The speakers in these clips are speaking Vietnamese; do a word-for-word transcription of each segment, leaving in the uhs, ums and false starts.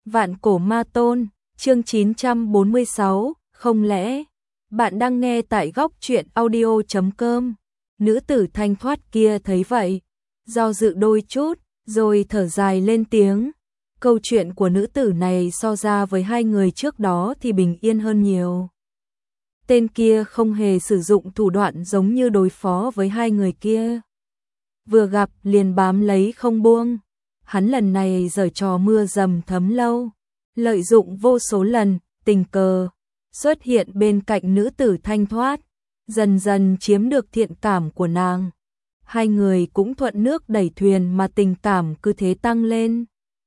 Vạn cổ ma tôn, chương chín trăm bốn mươi sáu, không lẽ bạn đang nghe tại góc truyện audio chấm com. Nữ tử thanh thoát kia thấy vậy, do dự đôi chút, rồi thở dài lên tiếng. Câu chuyện của nữ tử này so ra với hai người trước đó thì bình yên hơn nhiều. Tên kia không hề sử dụng thủ đoạn giống như đối phó với hai người kia. Vừa gặp liền bám lấy không buông. Hắn lần này giở trò mưa dầm thấm lâu, lợi dụng vô số lần, tình cờ xuất hiện bên cạnh nữ tử thanh thoát, dần dần chiếm được thiện cảm của nàng. Hai người cũng thuận nước đẩy thuyền mà tình cảm cứ thế tăng lên.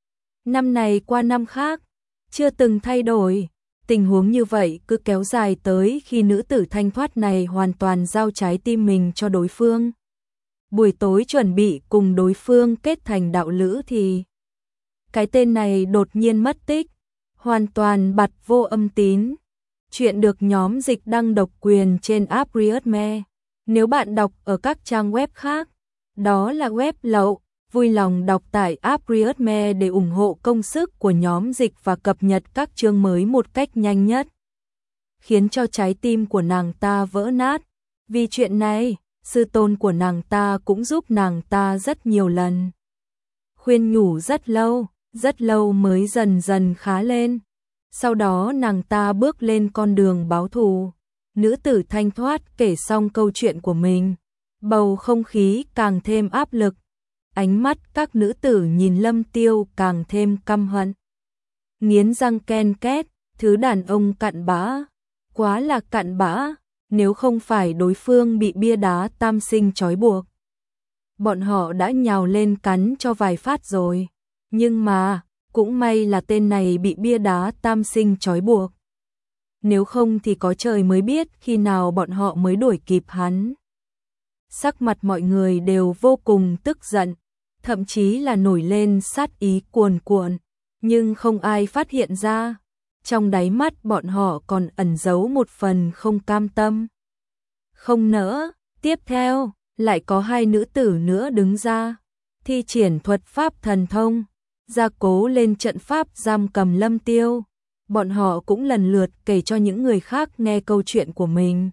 Năm này qua năm khác, chưa từng thay đổi, tình huống như vậy cứ kéo dài tới khi nữ tử thanh thoát này hoàn toàn giao trái tim mình cho đối phương. Buổi tối chuẩn bị cùng đối phương kết thành đạo lữ thì cái tên này đột nhiên mất tích, hoàn toàn bặt vô âm tín. Chuyện được nhóm dịch đăng độc quyền trên app Readme. Nếu bạn đọc ở các trang web khác, đó là web lậu, vui lòng đọc tại app Readme để ủng hộ công sức của nhóm dịch và cập nhật các chương mới một cách nhanh nhất. Khiến cho trái tim của nàng ta vỡ nát. Vì chuyện này, sư tôn của nàng ta cũng giúp nàng ta rất nhiều lần. Khuyên nhủ rất lâu, rất lâu mới dần dần khá lên. Sau đó nàng ta bước lên con đường báo thù. Nữ tử thanh thoát kể xong câu chuyện của mình. Bầu không khí càng thêm áp lực. Ánh mắt các nữ tử nhìn Lâm Tiêu càng thêm căm hận. Nghiến răng ken két, thứ đàn ông cặn bã. Quá là cặn bã. Nếu không phải đối phương bị bia đá tam sinh trói buộc, bọn họ đã nhào lên cắn cho vài phát rồi. Nhưng mà, cũng may là tên này bị bia đá tam sinh trói buộc. Nếu không thì có trời mới biết khi nào bọn họ mới đuổi kịp hắn. Sắc mặt mọi người đều vô cùng tức giận, thậm chí là nổi lên sát ý cuồn cuộn, nhưng không ai phát hiện ra. Trong đáy mắt bọn họ còn ẩn giấu một phần không cam tâm, không nỡ. Tiếp theo, lại có hai nữ tử nữa đứng ra, thi triển thuật pháp thần thông, gia cố lên trận pháp giam cầm Lâm Tiêu. Bọn họ cũng lần lượt kể cho những người khác nghe câu chuyện của mình.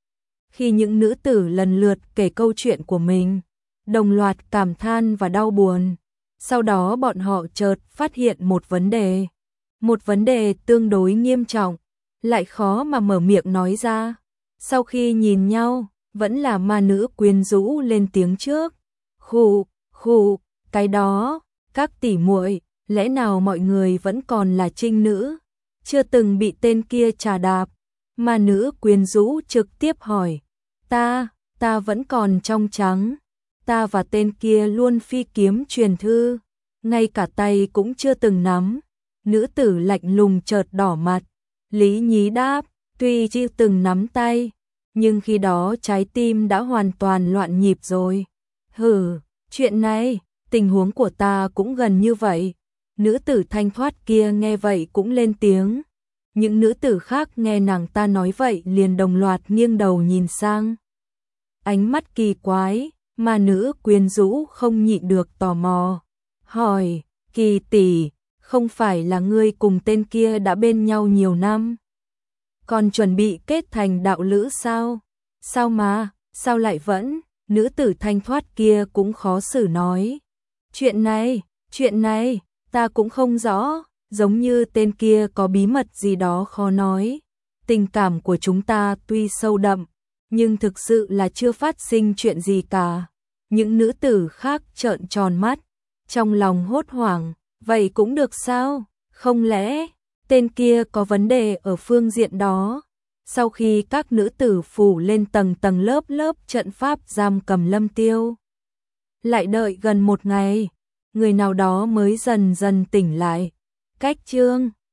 Khi những nữ tử lần lượt kể câu chuyện của mình, đồng loạt cảm than và đau buồn. Sau đó bọn họ chợt phát hiện một vấn đề. Một vấn đề tương đối nghiêm trọng, lại khó mà mở miệng nói ra. Sau khi nhìn nhau, vẫn là ma nữ quyến rũ lên tiếng trước. Khụ, khụ, cái đó, các tỷ muội, lẽ nào mọi người vẫn còn là trinh nữ, chưa từng bị tên kia trà đạp? Ma nữ quyến rũ trực tiếp hỏi. Ta, ta vẫn còn trong trắng. Ta và tên kia luôn phi kiếm truyền thư, ngay cả tay cũng chưa từng nắm. Nữ tử lạnh lùng chợt đỏ mặt. Lý Nhí đáp, tuy chưa từng nắm tay, nhưng khi đó trái tim đã hoàn toàn loạn nhịp rồi. Hừ, chuyện này, tình huống của ta cũng gần như vậy. Nữ tử thanh thoát kia nghe vậy cũng lên tiếng. Những nữ tử khác nghe nàng ta nói vậy liền đồng loạt nghiêng đầu nhìn sang. Ánh mắt kỳ quái, mà nữ quyến rũ không nhịn được tò mò. Hỏi, Kỳ tỷ, không phải là ngươi cùng tên kia đã bên nhau nhiều năm, còn chuẩn bị kết thành đạo lữ sao? Sao mà, sao lại vẫn? Nữ tử thanh thoát kia cũng khó xử nói. Chuyện này, chuyện này, ta cũng không rõ, giống như tên kia có bí mật gì đó khó nói. Tình cảm của chúng ta tuy sâu đậm, nhưng thực sự là chưa phát sinh chuyện gì cả. Những nữ tử khác trợn tròn mắt, trong lòng hốt hoảng. Vậy cũng được sao? Không lẽ tên kia có vấn đề ở phương diện đó? Sau khi các nữ tử phủ lên tầng tầng lớp lớp trận pháp giam cầm Lâm Tiêu, lại đợi gần một ngày, người nào đó mới dần dần tỉnh lại. Cách chương